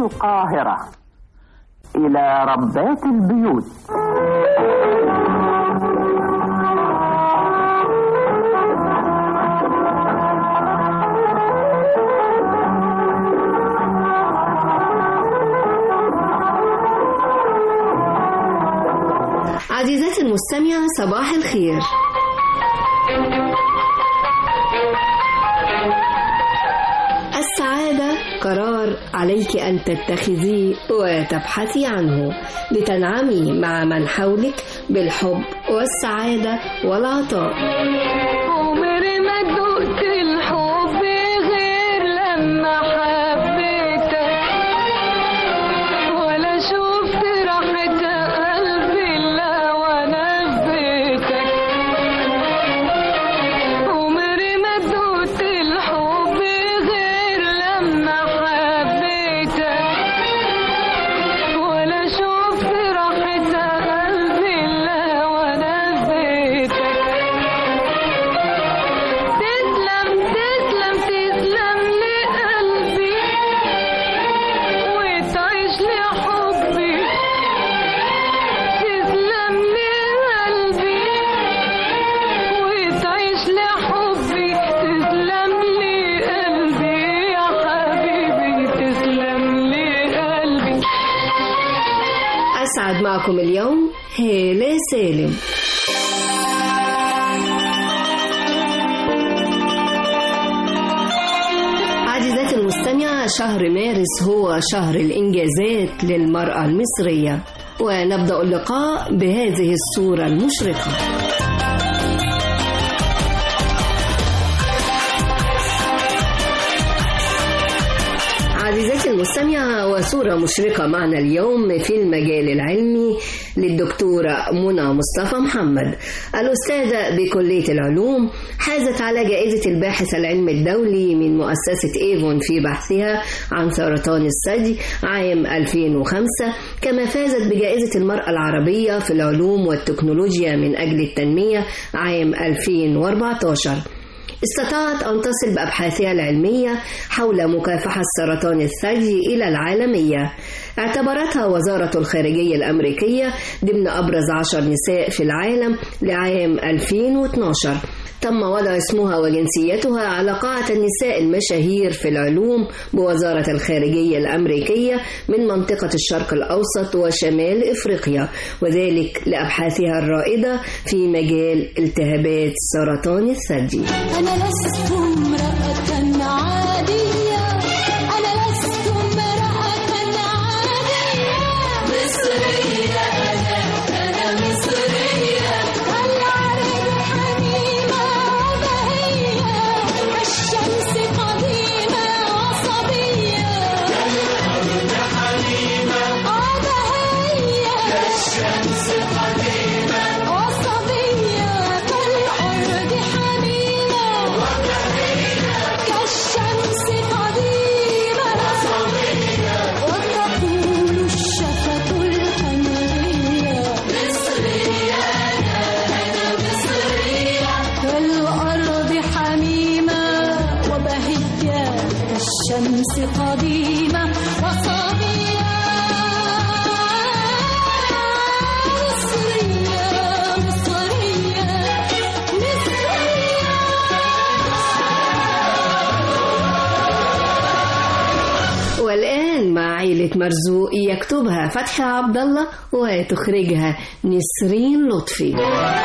القاهرة. إلى ربات البيوت. عزيزاتي المستمعة، صباح الخير. السعادة قرار عليك أن تتخذيه وتبحثي عنه لتنعمي مع من حولك بالحب والسعادة والعطاء. عمري ما دقت الحب غير لما حبيتك، ولا شفت راحة قلبي إلا وأنا في بيتك. عمري ما دقت الحب غير لما حبيتك، ولا شفت راحة قلبي إلا وأنا في بيتك. تسلم تسلم تسلم لقلبي وتعيش لحبي. تسلم لقلبي وتعيش لحبي. تسلم لقلبي يا حبيبي، تسلم لقلبي. أسعد معكم اليوم هالة سالم. عزيزاتي المستمعة، شهر مارس هو شهر الإنجازات للمرأة المصرية، ونبدأ اللقاء بهذه الصورة المشرقة. عزيزاتي المستمعة، وصورة مشرقة معنا اليوم في المجال العلمي للدكتورة منى مصطفى محمد، الأستاذة بكلية العلوم، حازت على جائزة الباحث العلمي الدولي من مؤسسة إيفون في بحثها عن سرطان الثدي عام 2005، كما فازت بجائزة المرأة العربية في العلوم والتكنولوجيا من أجل التنمية عام 2014. استطاعت أن تصل بأبحاثها العلمية حول مكافحة سرطان الثدي إلى العالمية. اعتبرتها وزارة الخارجية الأمريكية ضمن أبرز 10 نساء في العالم لعام 2012. تم وضع اسمها وجنسيتها على قاعة النساء المشاهير في العلوم بوزارة الخارجية الأمريكية من منطقة الشرق الأوسط وشمال إفريقيا، وذلك لأبحاثها الرائدة في مجال التهابات سرطان الثدي. أنا لست امرأة عادية، أنا لست امرأة عادية، مصرية أنا مصرية، العرب حميمة وبهية، الشمس قديمة وصبية، العرب حميمة وبهية، الشمس قديمة وصبية، كالأرض حميمة كالشمس قديمة وصبية، وتقول الشفة الحنية، مصرية أنا مصرية، كالأرض حميمة وبهية، كالشمس قديمة وصبية، مصرية مصرية مصرية. والآن مع عائلة مرزوق، يكتبها فتحي عبد الله وتخرجها نسرين لطفي.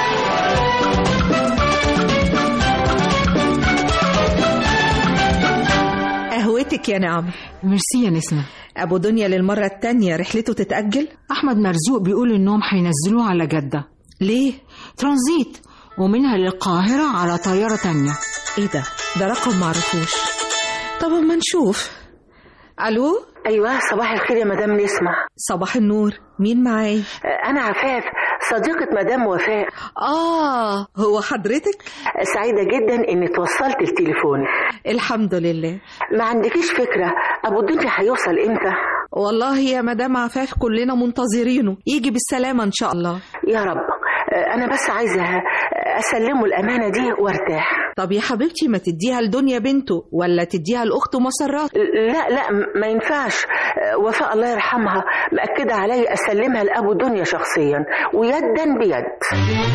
قهوتك يا نعم. ميرسي يا نسمة. أبو دنيا للمرة التانية رحلته تتأجل؟ أحمد مرزوق بيقول إنهم هينزلوه على جدة. ليه؟ ترانزيت، ومنها للقاهرة على طيارة تانية. إيه ده رقم معرفوش. طب ما نشوف. ألو؟ أيوة، صباح الخير يا مدام نسمة. صباح النور، مين معاي؟ أنا عفاف، صديقة مدام وفاء. هو حضرتك؟ سعيدة جدا إني توصلت التليفون. الحمد لله. ما عندكيش فكرة أبو الدنيا هيوصل إمتى؟ والله يا مدام عفاف كلنا منتظرينه، يجي بالسلامة إن شاء الله. يا رب. أنا بس عايزة اسلمه الامانه دي وارتاح. طب يا حبيبتي ما تديها لدنيا بنته ولا تديها لاخته مسرات؟ لا ما ينفعش. وفاء الله يرحمها مأكده علي اسلمها لابو دنيا شخصيا ويدا بيد.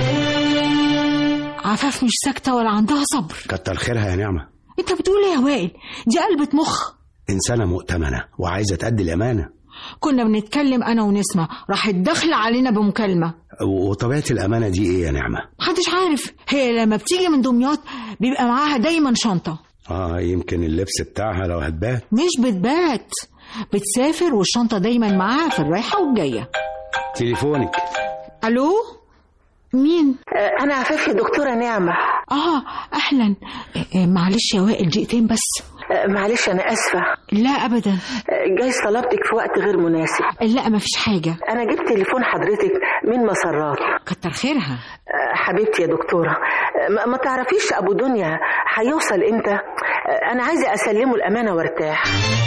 عفاف مش ساكتة ولا عندها صبر. كتر خيرها يا نعمة. انت بتقول ايه يا وائل؟ دي قلبة مخ. إنسانة مؤتمنة وعايزة تأدي الأمانة. كنا بنتكلم أنا ونسمة، راحت داخلة علينا بمكالمة. وطبيعة الأمانة دي إيه يا نعمة؟ محدش عارف. هي لما بتيجي من دمياط بيبقى معاها دايما شنطة. يمكن اللبس بتاعها لو هتبات. مش بتبات، بتسافر والشنطة دايما معاها في الرايحة والجاية. تليفونك. ألو؟ مين؟ أنا عفاف يا دكتورة نعمة. أهلا. معلش يا وائل دقيقتين بس. معلش أنا أسفة. لا أبدا. جايز طلبتك في وقت غير مناسب. لا مفيش حاجة. أنا جبت تليفون حضرتك من مسرات. كتر خيرها. حبيبتي يا دكتورة، ما تعرفيش أبو دنيا هيوصل إمتى؟ أنا عايزة أسلمه الأمانة وارتاح.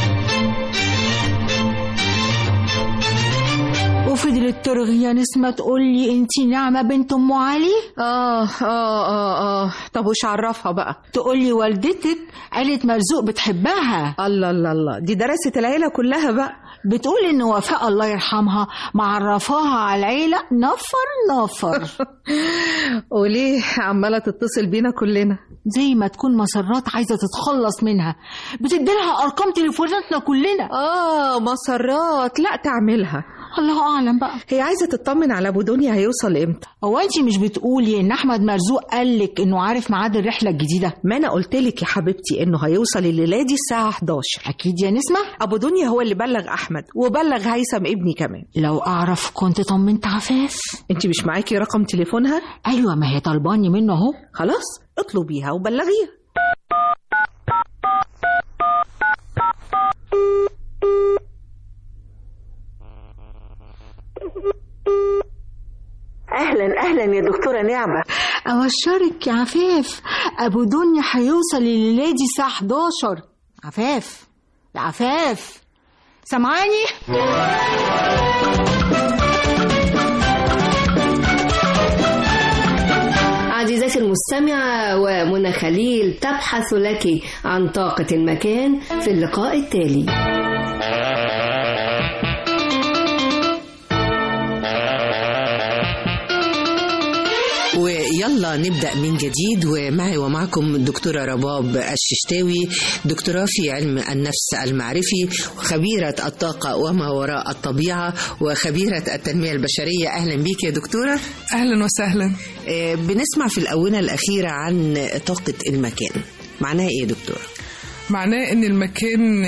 وفضلت ترغي يا نسمة تقول لي انتي نعمة بنت ام علي. طب وش عرفها بقى؟ تقول لي والدتك قالت مرزوق بتحبها. الله دي درست العيلة كلها بقى. بتقول ان وفاء الله يرحمها معرفاها على العيلة نفر. وليه عمالة تتصل بينا كلنا؟ زي ما تكون مسرات عايزة تتخلص منها، بتديلها ارقام تليفوناتنا كلنا. مسرات لا تعملها. الله اعلم بقى. هي عايزة تطمن على ابو دنيا هيوصل امتى. هو انتي مش بتقولي ان احمد مرزوق قالك انه عارف ميعاد الرحلة الجديدة؟ ما انا قلتلك يا حبيبتي انه هيوصل الليلة دي الساعة 11. اكيد يا نسمة. ابو دنيا هو اللي بلغ احمد وبلغ هيثم ابني كمان. لو اعرف كنت طمنت عفاف. انتي مش معاكي رقم تليفونها؟ ايوه ما هي طلباني منه اهو. خلاص اطلبيها وبلغيها. أهلا يا دكتورة نعمة. أبشرك يا عفاف، أبو دنيا هيوصل الليلة دي الساعة 11. عفاف سمعاني؟ عزيزتي المستمعة، ومنى خليل تبحث لك عن طاقة المكان في اللقاء التالي. ويلا نبدأ من جديد، ومعي ومعكم الدكتورة رباب الششتاوي، دكتوراه في علم النفس المعرفي وخبيرة الطاقة وما وراء الطبيعة وخبيرة التنمية البشرية. أهلا بيك يا دكتورة. أهلا وسهلا. بنسمع في الآونة الأخيرة عن طاقة المكان، معناها إيه يا دكتورة؟ معناه ان المكان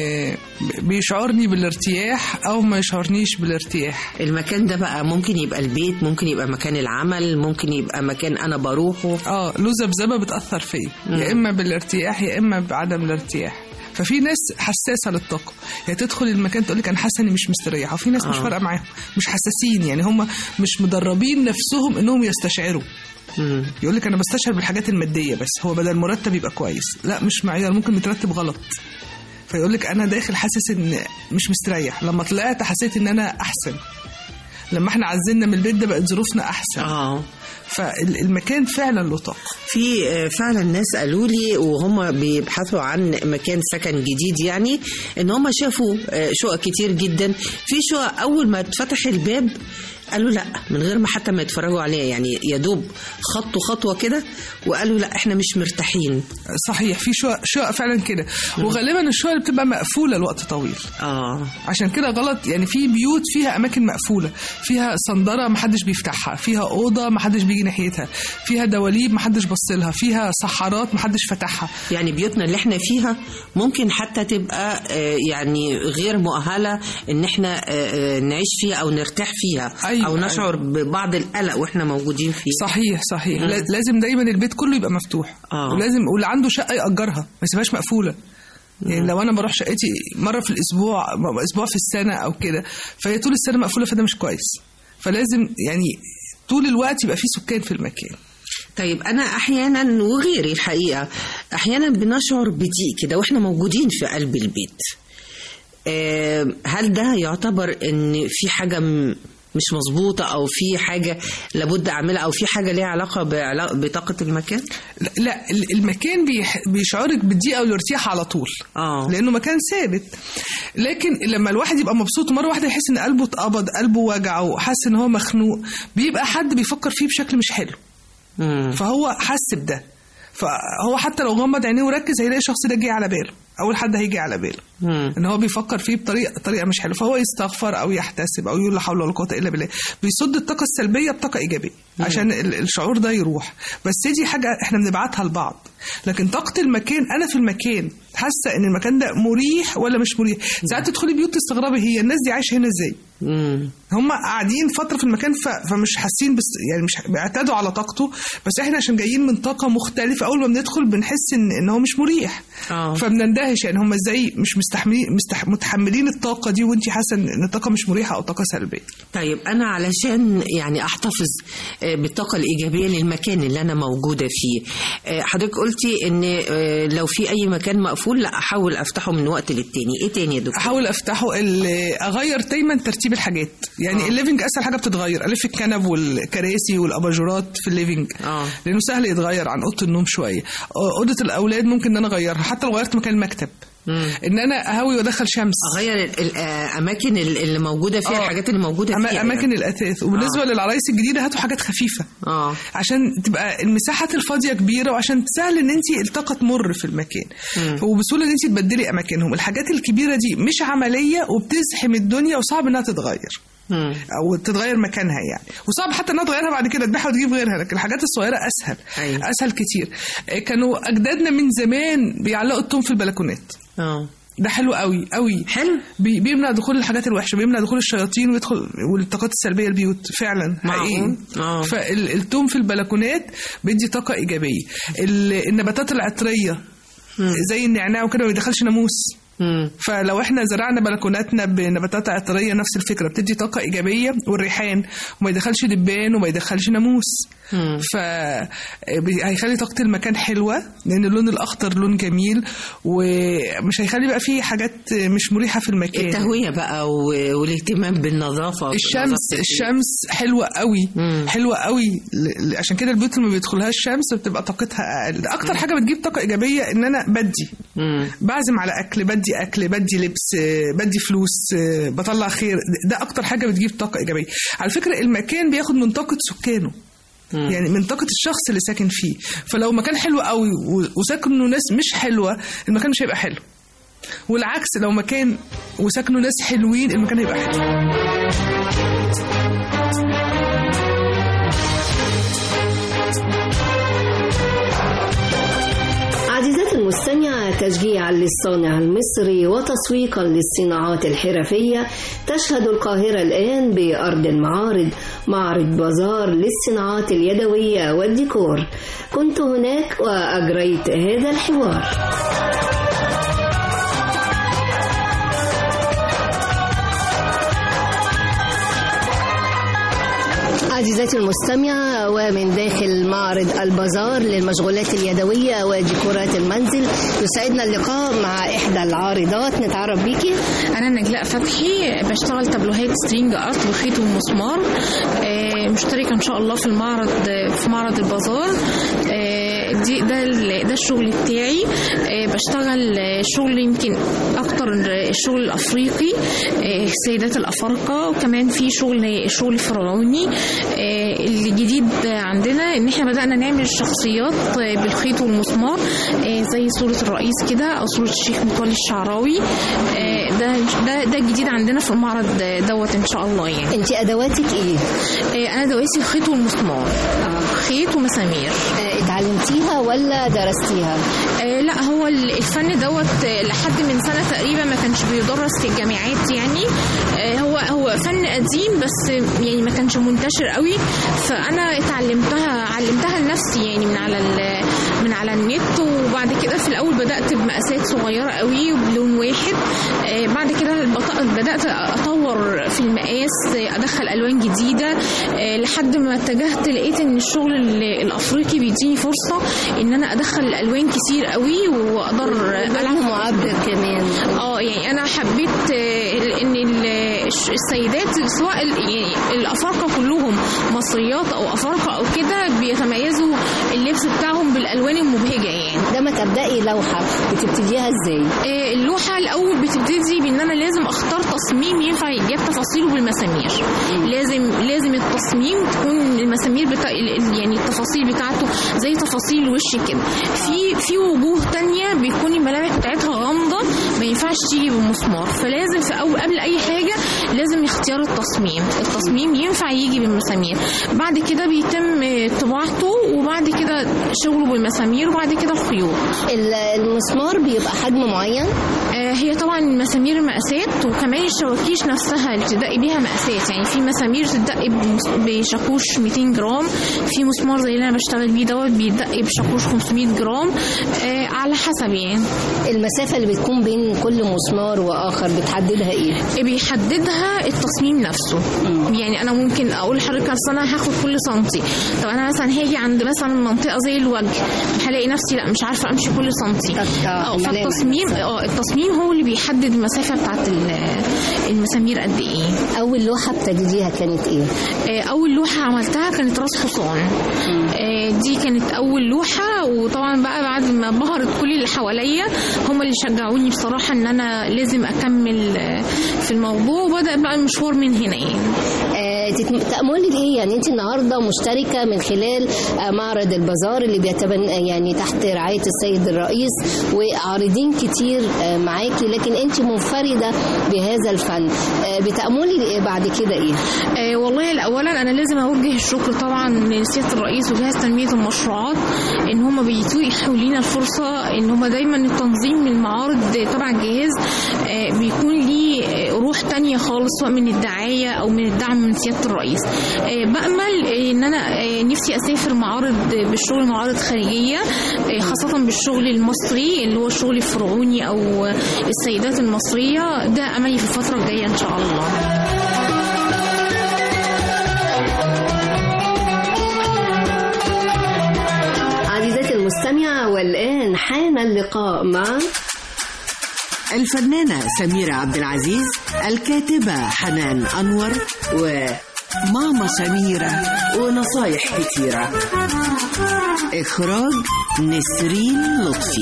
بيشعرني بالارتياح او ما يشعرنيش بالارتياح. المكان ده بقى ممكن يبقى البيت، ممكن يبقى مكان العمل، ممكن يبقى مكان انا بروحه. له ذبذبه بتاثر فيا، يا اما بالارتياح يا اما بعدم الارتياح. ففي ناس حساسه للطاقه، يعني تدخل المكان تقول لك انا حاسه اني مش مستريحه، وفي ناس مش فارقه معاهم، مش حساسين، يعني هم مش مدربين نفسهم انهم يستشعروا. يقول لك انا بستشعر بالحاجات الماديه بس، هو بدل مرتب يبقى كويس، لا مش معيار، ممكن مترتب غلط. فيقول لك انا داخل حاسس ان مش مستريح، لما طلعت حسيت ان انا احسن، لما احنا عزلنا من البيت ده بقت ظروفنا احسن. فالمكان فعلا له طاقه. في فعلا ناس قالوا لي وهم بيبحثوا عن مكان سكن جديد، يعني ان هم شافوا شقق كتير جدا، في شقق اول ما اتفتح الباب قالوا لا، من غير ما حتى ما يتفرجوا عليها، يعني يا دوب خطوا خطوه كده وقالوا لا احنا مش مرتاحين. صحيح، في شقق فعلا كده، وغالبا الشقق اللي بتبقى مقفوله لوقت طويل. عشان كده غلط، يعني في بيوت فيها اماكن مقفوله، فيها صندره محدش بيفتحها، فيها اوضه محدش بيجي ناحيتها، فيها دواليب محدش بصلها، فيها صحارات محدش فتحها. يعني بيوتنا اللي احنا فيها ممكن حتى تبقى يعني غير مؤهله ان احنا نعيش فيها او نرتاح فيها. أو نشعر ببعض القلق وإحنا موجودين فيه. صحيح. لازم دايما البيت كله يبقى مفتوح. ولازم واللي عنده شقة يأجرها، ما يسيبهاش مقفولة. يعني لو أنا بروح شقتي مرة في الأسبوع، أسبوع في السنة أو كده، فهي طول السنة مقفولة، فده مش كويس. فلازم يعني طول الوقت يبقى فيه سكان في المكان. طيب أنا أحيانا وغيري الحقيقة أحيانا بنشعر بضيق كده وإحنا موجودين في قلب البيت. هل ده يعتبر إن في حاجة مش مظبوطة أو في حاجة لابد أعملها أو في حاجة ليها علاقة بطاقة المكان؟ لا المكان بيشعرك بالضيقة والارتياح على طول لأنه مكان ثابت. لكن لما الواحد يبقى مبسوط مرة واحدة يحس إن قلبه اتقبض، قلبه وجعه، حاسس إن هو مخنوق، بيبقى حد بيفكر فيه بشكل مش حلو. فهو حس بده، فهو حتى لو غمض عينيه وركز هيلاقي الشخص ده جه على باله، اول حد هيجي على باله ان هو بيفكر فيه بطريقه مش حلوه، فهو يستغفر او يحتسب او يقول لا حول ولا قوه الا بالله، بيصد الطاقه السلبيه بطاقه ايجابيه عشان الشعور ده يروح. بس دي حاجه احنا بنبعتها لبعض. لكن طاقه المكان، انا في المكان حاسه ان المكان ده مريح ولا مش مريح. ساعات تدخلي بيوت تستغربي هي الناس دي عايشه هنا ازاي. هم قاعدين فتره في المكان فمش حاسين، بس يعني مش بيعتادوا على طاقته. بس احنا عشان جايين من طاقه مختلفه، اول ما بندخل بنحس ان هو مش مريح. فبنندهش يعني هم ازاي مش متحملين الطاقه دي، وانت حاسه ان الطاقه مش مريحه او طاقه سلبيه. طيب انا علشان يعني احتفظ بالطاقه الايجابيه للمكان اللي انا موجوده فيه، حضرتك قلتي ان لو في اي مكان مقفول لا احاول افتحه من وقت للتاني. ايه تاني يا دكتور؟ احاول افتحه، اغير دايما ترتيب الحاجات. يعني الليفنج اسهل حاجه بتتغير، الف الكنب والكراسي والاباجورات في الليفنج لانه سهل يتغير عن اوضه النوم شويه. اوضه الاولاد ممكن ان انا اغيرها، حتى لو غيرت مكان المكتب ان انا اهوي وادخل شمس، اغير الاماكن اللي موجوده فيها الحاجات اللي موجوده فيها اماكن الاثاث. وبالنسبه للعرايس الجديده هاتوا حاجات خفيفه عشان تبقى المساحات الفاضيه كبيره، وعشان سهل ان انت الطاقه تمر في المكان وبسهوله ان انت تبدلي اماكنهم. الحاجات الكبيره دي مش عمليه وبتزحم الدنيا وصعب انها تتغير او تتغير مكانها يعني، وصعب حتى انها تغيرها بعد كده تبيعها وتجيب غيرها. لكن الحاجات الصغيره اسهل. اسهل كتير. كانوا اجدادنا من زمان بيعلقوا التوم في البلكونات. ده حلو قوي قوي، حلو، بيمنع دخول الحاجات الوحشه، بيمنع دخول الشياطين ويدخل والطاقات السلبيه البيوت فعلا حقيقي. فالتوم في البلكونات بيدي طاقه ايجابيه. النباتات العطريه زي النعناع وكده ما بيدخلش ناموس. فلو احنا زرعنا بلكوناتنا بنباتات عطريه نفس الفكره، بتدي طاقه ايجابيه. والريحان وما يدخلش دبان وما يدخلش ناموس. هيخلي طاقه المكان حلوه، لان اللون الاخضر لون جميل ومش هيخلي بقى فيه حاجات مش مريحه في المكان. التهويه بقى والاهتمام بالنظافه. الشمس حلوه قوي. حلوه قوي. عشان كده البيوت اللي ما بيدخلهاش شمس بتبقى طاقتها اقل. اكتر حاجه بتجيب طاقه ايجابيه ان انا بعزم على اكل، بدي لبس، بدي فلوس، بطلع خير. ده اكتر حاجه بتجيب طاقه ايجابيه. على فكره المكان بياخد من طاقه سكانه، يعني من طاقه الشخص اللي ساكن فيه. فلو مكان حلو قوي وساكنه ناس مش حلوه، المكان مش هيبقى حلو. والعكس، لو مكان وساكنه ناس حلوين، المكان هيبقى حلو. عزيزاتي المستمعة، تشجيعا للصانع المصري وتسويقا للصناعات الحرفية، تشهد القاهرة الآن بأرض المعارض معرض بازار للصناعات اليدوية والديكور. كنت هناك وأجريت هذا الحوار. عزيزاتي المستمعة، ومن داخل معرض البازار للمشغولات اليدوية وديكورات المنزل، يسعدنا اللقاء مع إحدى العارضات. نتعرف بيكي. أنا نجلاء فتحي، بشتغل تابلوهات سترينج أرت بالخيط والمسمار. مشتركة إن شاء الله في معرض البازار. ده الشغل بتاعي. بشتغل شغل يمكن أكتر الشغل الأفريقي، السيدات الأفارقة، وكمان في شغل فرعوني. الجديد عندنا ان احنا بدأنا نعمل الشخصيات بالخيط والمسمار، زي صورة الرئيس كده او صورة الشيخ متولي الشعراوي. ده الجديد عندنا في المعرض دوت ان شاء الله. يعني انت ادواتك ايه؟ انا ادواتي الخيط والمسمار. خيط ومسامير. اتعلمتيها ولا درستيها؟ لا، هو الفن دوت لحد من سنة تقريبا ما كانش بيدرس في الجامعات. يعني هو فن قديم بس يعني ما كانش منتشر قوي، فانا علمتها لنفسي يعني من على النت. وبعد كده في الاول بدات بمقاسات صغيره قوي وبلون واحد. بعد كده بدات اطور في المقاس، ادخل الوان جديده، لحد ما اتجهت لقيت ان الشغل الافريقي بيديني فرصه ان انا ادخل الالوان كتير قوي واقدر العب معبر كمان. يعني انا حبيت ان السيدات سواء يعني الأفارقة كلهم مصريات أو أفارقة أو كده بيتميزوا اللبس بتاعهم بالألوان المبهجة يعني. لما تبدأي لوحة بتبتديها ازاي؟ اللوحة الأول بتبتدي بإن أنا لازم أختار تصميم ينفع يجيب تفاصيله بالمسامير. لازم التصميم تكون المسامير يعني التفاصيل بتاعته زي تفاصيل الوش كده. في وجوه تانية بيكون الملامح بتاعتها غامضة ما ينفعش تيجي بالمسمار، فلازم في قبل أي حاجة لازم اختيار التصميم ينفع يجي بالمسامير. بعد كده بيتم طباعته وبعد كده شغله بالمسامير وبعد كده الخيوط. المسمار بيبقى حجم معين؟ هي طبعا المسامير مقاسات، وكمان الشواكيش نفسها اللي بتدقي بيها مقاسات. يعني في مسامير تدقي بشاكوش 200 جرام، في مسمار زي اللي انا بشتغل بيه دوت بيدقي بشاكوش 500 جرام، على حسب يعني. المسافة اللي بتكون بين كل مسمار وآخر بتحددها ايه؟ بيحددها التصميم نفسه. يعني انا ممكن اقول لحضرتك انا هاخد كل سنتي، طب انا مثلا هاجي عند مثلا منطقة زي الوجه هلاقي نفسي لا مش عارفة امشي كل سنتي. فالتصميم هو اللي بيحدد المسافة بتاعت المسامير قد ايه. اول لوحة ابتديتيها كانت ايه؟ اول لوحة عملتها كانت راس حصان. دي كانت اول لوحة، وطبعا بقى بعد ما بهرت كل اللي حواليا هم اللي شجعوني بصراحة ان انا لازم اكمل في الموضوع، وبدأ بقى المشوار من هنا يعني. تأملك ايه؟ يعني انت النهارده مشتركة من خلال معرض البازار اللي بيتبنى يعني تحت رعاية السيد الرئيس، وعارضين كتير معاكي، لكن انت منفردة بهذا الفن. بتأملي ايه بعد كده ايه؟ والله اولا انا لازم اوجه الشكر طبعا لسيادة الرئيس وجهاز تنمية المشروعات ان هم بيتيحوا لينا الفرصة ان هم دايما التنظيم المعارض تبع الجهاز بيكون ليه روح تانية خالص، سواء من الدعاية او من الدعم من سيادة الرئيس. بأمل ان انا نفسي اسافر بالشغل معارض خارجية، خاصة بالشغل المصري اللي هو الشغل الفرعوني او السيدات المصرية. ده املي في الفترة الجاية ان شاء الله. عزيزاتي المستمعة، والآن حان اللقاء مع الفنانة سميرة عبد العزيز، الكاتبة حنان أنور، وماما سميرة ونصايح كتيرة. إخراج نسرين لطفي.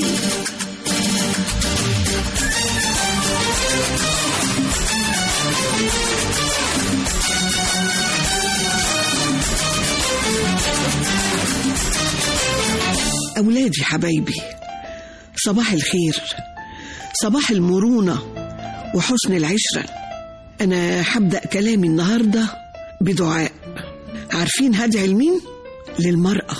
أولادي حبايبي، صباح الخير، صباح المرونة وحسن العشرة. أنا هبدأ كلامي النهاردة بدعاء. عارفين هدعي لمين؟ للمرأة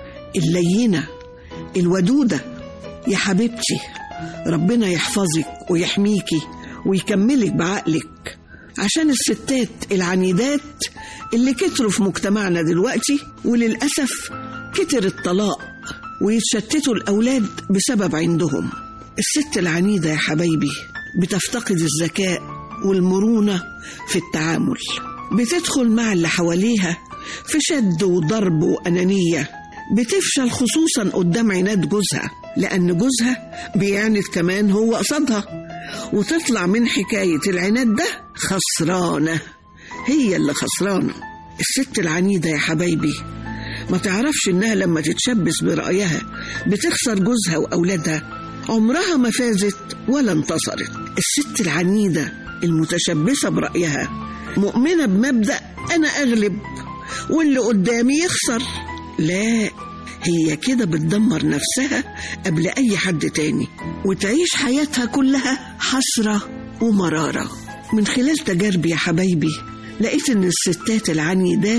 اللينة الودودة. يا حبيبتي ربنا يحفظك ويحميكي ويكملك بعقلك، عشان الستات العنيدات اللي كتروا في مجتمعنا دلوقتي، وللأسف كتر الطلاق ويتشتتوا الأولاد بسبب عندهم. الست العنيدة يا حبايبي بتفتقد الذكاء والمرونة في التعامل، بتدخل مع اللي حواليها في شد وضرب وأنانية، بتفشل خصوصا قدام عناد جوزها، لأن جوزها بيعند كمان هو قصدها، وتطلع من حكاية العناد ده خسرانة، هي اللي خسرانة. الست العنيدة يا حبايبي ما تعرفش إنها لما تتشبث برأيها بتخسر جوزها وأولادها، عمرها ما فازت ولا انتصرت. الست العنيدة المتشبثة برأيها مؤمنة بمبدأ أنا أغلب واللي قدامي يخسر. لا، هي كده بتدمر نفسها قبل أي حد تاني، وتعيش حياتها كلها حسرة ومرارة. من خلال تجاربي يا حبايبي لقيت إن الستات العنيدات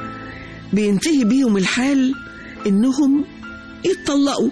بينتهي بيهم الحال إنهم يتطلقوا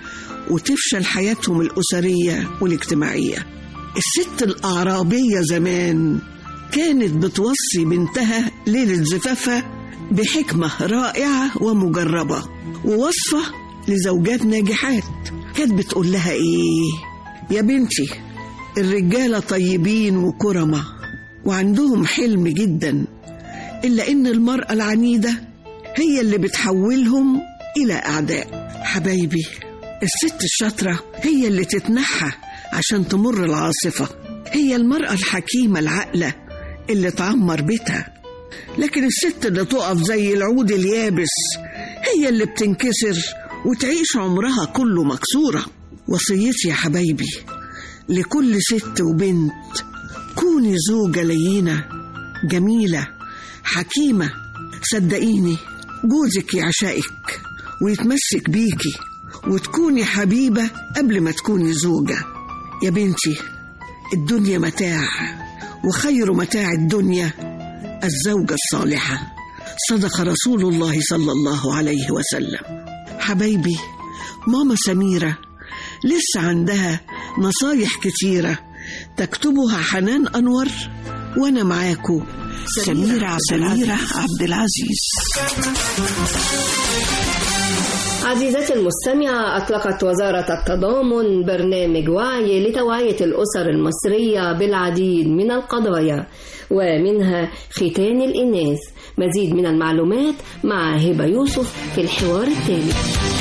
وتفشل حياتهم الأسرية والاجتماعية. الست الأعرابية زمان كانت بتوصي بنتها ليلة زفافها بحكمة رائعة ومجربة، ووصفة لزوجات ناجحات. كانت بتقول لها إيه؟ يا بنتي الرجالة طيبين وكرمة وعندهم حلم جدا، إلا إن المرأة العنيدة هي اللي بتحولهم إلى أعداء. حبايبي الست الشاطرة هي اللي تتنحى عشان تمر العاصفة، هي المرأة الحكيمة العاقلة اللي تعمر بيتها، لكن الست اللي تقف زي العود اليابس هي اللي بتنكسر وتعيش عمرها كله مكسورة. وصيتي يا حبايبي لكل ست وبنت، كوني زوجة لينة جميلة حكيمة. صدقيني جوزك يعشقك ويتمسك بيكي وتكوني حبيبة قبل ما تكوني زوجة. يا بنتي الدنيا متاع، وخير متاع الدنيا الزوجة الصالحة، صدق رسول الله صلى الله عليه وسلم. حبايبي ماما سميرة لسه عندها نصايح كتيرة تكتبها حنان أنور، وأنا معاكو سميرة عبد العزيز. عزيزتي المستمعة، أطلقت وزارة التضامن برنامج وعي لتوعية الأسر المصرية بالعديد من القضايا ومنها ختان الإناث. مزيد من المعلومات مع هبة يوسف في الحوار التالي.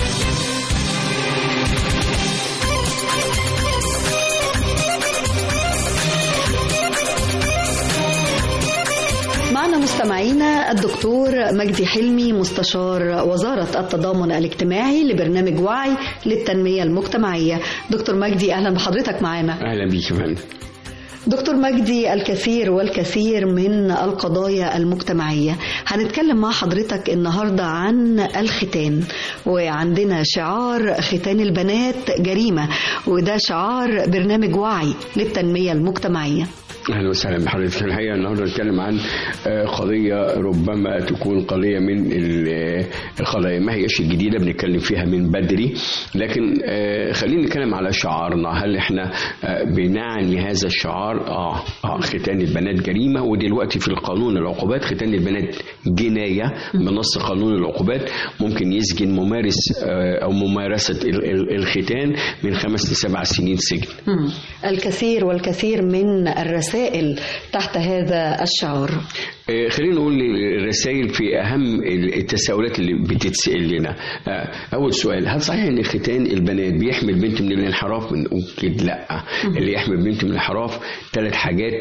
معنا مستمعينا الدكتور مجدي حلمي، مستشار وزارة التضامن الاجتماعي لبرنامج وعي للتنمية المجتمعية. دكتور مجدي أهلا بحضرتك معنا. أهلا بيك يا فندم. دكتور مجدي، الكثير والكثير من القضايا المجتمعية، هنتكلم مع حضرتك النهاردة عن الختان، وعندنا شعار ختان البنات جريمة، وده شعار برنامج وعي للتنمية المجتمعية. اهلا وسهلا بحضرتك. الحقيقه النهارده نتكلم عن قضيه ربما تكون قضيه من القضايا ما هيش الجديده، بنتكلم فيها من بدري، لكن خلينا نتكلم على شعارنا. هل احنا بنعني هذا الشعار؟ ختان البنات جريمه، ودلوقتي في القانون العقوبات ختان البنات جنايه بنص قانون العقوبات، ممكن يسجن ممارس او ممارسه الختان من 5 ل 7 سنين سجن. الكثير والكثير من الرسائل تحت هذا الشعار. خلينا نقول الرسائل في أهم التساؤلات اللي بتتسأل لنا. أول سؤال، هل صحيح أن ختان البنات بيحمي البنت من الانحراف؟ بنقول لا. اللي يحمي البنت من الانحراف 3 حاجات،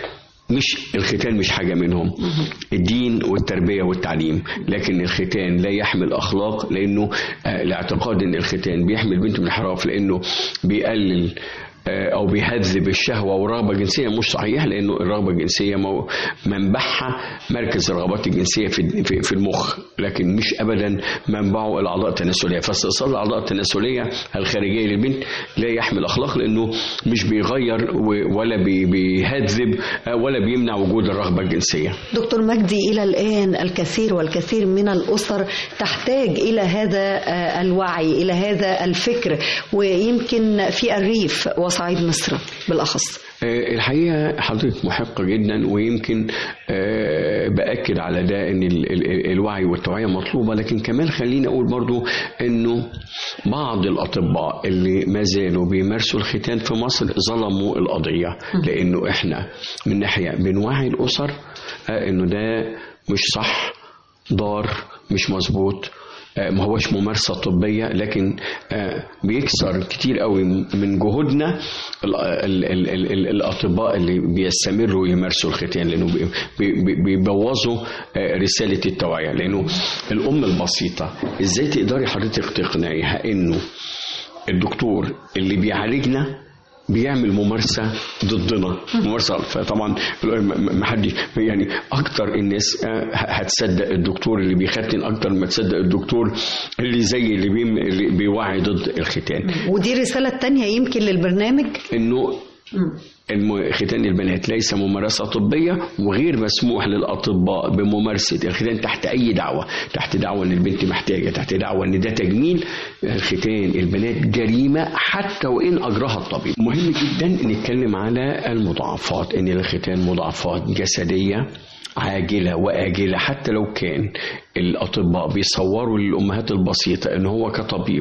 مش الختان مش حاجة منهم، الدين والتربية والتعليم. لكن الختان لا يحمل أخلاق، لأنه الاعتقاد أن الختان بيحمي البنت من الانحراف لأنه بيقلل أو بيهذب الشهوة والرغبة الجنسية، مش صحيح، لأنه الرغبة الجنسية منبعها مركز الرغبات الجنسية في المخ، لكن مش أبدا منبعه الأعضاء التناسلية. فاستئصال الأعضاء التناسلية الخارجية للبنت لا يحمل أخلاق، لأنه مش بيغير ولا بيهذب ولا بيمنع وجود الرغبة الجنسية. دكتور مجدي، إلى الآن الكثير والكثير من الأسر تحتاج إلى هذا الوعي، إلى هذا الفكر، ويمكن في الريف وصعيد مصر بالأخص. الحقيقة حضرتك محقة جدا، ويمكن بأكد على ده ان الوعي والتوعية مطلوبة، لكن كمان خليني أقول برضو انه بعض الأطباء اللي ما زالوا بيمارسوا الختان في مصر ظلموا القضية، لأنه احنا من ناحية بنوعي الأسر انه ده مش صح، ضار، مش مظبوط، ما هوش ممارسة طبية، لكن بيكسر كتير قوي من جهودنا الأطباء اللي بيستمروا يمارسوا الختان، لأنه بيبوظوا رسالة التوعية. لأنه الأم البسيطة إزاي تقدري حضرتك تقنعيها إنه الدكتور اللي بيعالجنا بيعمل ممارسة ضدنا، ممارسة؟ فطبعا ما حد يعني أكتر الناس هتصدق الدكتور اللي بيختن أكتر ما تصدق الدكتور اللي زي اللي بيوعي ضد الختان. ودي رسالة تانية يمكن للبرنامج، إنه ختان البنات ليس ممارسة طبية، وغير مسموح للأطباء بممارسة الختان تحت أي دعوة، تحت دعوة أن البنت محتاجة، تحت دعوة أن ده تجميل. ختان البنات جريمة حتى وإن أجراها الطبيب. مهم جدا نتكلم على المضاعفات، أن الختان مضاعفات جسدية عاجلة وآجلة، حتى لو كان الأطباء بيصوروا للأمهات البسيطة إن هو كطبيب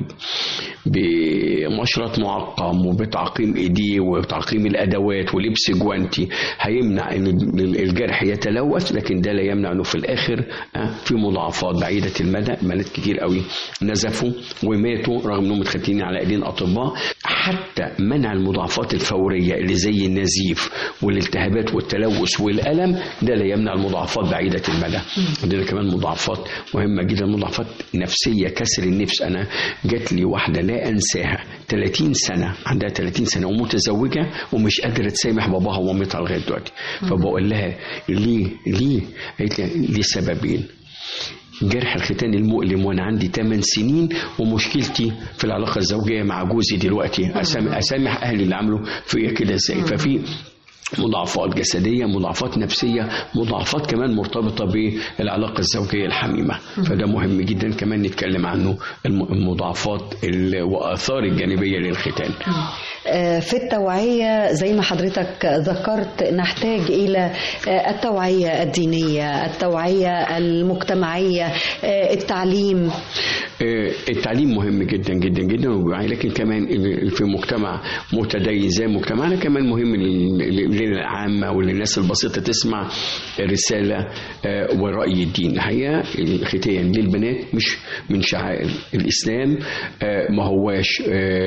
بمشرط معقم وبتعقيم إيديه وبتعقيم الأدوات ولبس جوانتي هيمنع إن الجرح يتلوث، لكن ده لا يمنع إنه في الآخر في مضاعفات بعيدة المدى. بنات كتير قوي نزفوا وماتوا رغم إنهم متختمين على أيدين أطباء. حتى منع المضاعفات الفورية اللي زي النزيف والالتهابات والتلوث والألم ده لا يمنع المضاعفات بعيدة المدى. عندنا كمان مضاعفات مهمة جدا، مضاعفات نفسية، كسر النفس. أنا جات لي واحدة لا أنساها 30 سنة، عندها 30 سنة ومتزوجة ومش قادرة تسامح باباها ومامتها لغاية دلوقتي. فبقول لها ليه؟ قالت لي لسببين: جرح الختان المؤلم وانا عندي 8 سنين، ومشكلتي في العلاقه الزوجيه مع جوزي دلوقتي، اسامح اهلي اللي عملوا فيا كده ازاي. ففي مضاعفات جسدية، مضاعفات نفسية، مضاعفات كمان مرتبطة بالعلاقة الزوجية الحميمة. فده مهم جدا كمان نتكلم عنه، المضاعفات وآثار الجانبية للختان. في التوعية زي ما حضرتك ذكرت نحتاج إلى التوعية الدينية، التوعية المجتمعية، التعليم. التعليم مهم جدا جدا جدا، لكن كمان في مجتمع متدين زي مجتمعنا كمان مهم للعامة وللناس البسيطة تسمع رسالة ورأي الدين. الحقيقة الختان للبنات مش من شعائر الإسلام، ما هواش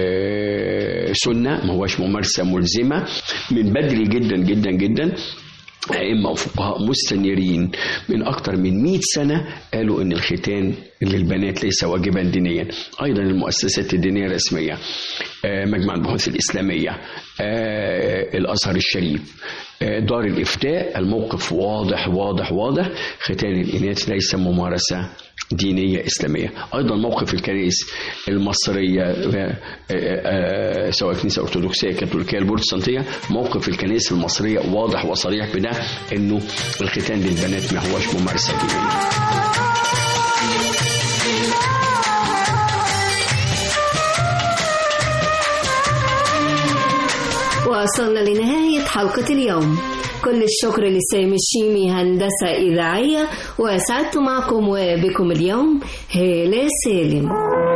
سنة، ما هواش ممارسة ملزمة. من بدري جدا جدا جدا أئمة وفقهاء مستنيرين من أكثر من 100 سنة قالوا إن الختان للبنات ليس واجبا دينيا. أيضا المؤسسات الدينية الرسمية، مجمع البحوث الإسلامية، الأزهر الشريف، دار الإفتاء، الموقف واضح واضح واضح، ختان الإناث ليس ممارسة دينية إسلامية. أيضا موقف الكنائس المصرية سواء كنيسة أرثوذكسية كاثوليكية البروتستانتية، موقف الكنائس المصرية واضح وصريح بده إنه الختان للبنات ما هوش ممارسة دينية. وصلنا لنهاية حلقة اليوم. كل الشكر لسامي الشيمي هندسة إذاعية، وسعدت معكم وبكم اليوم هالة سالم.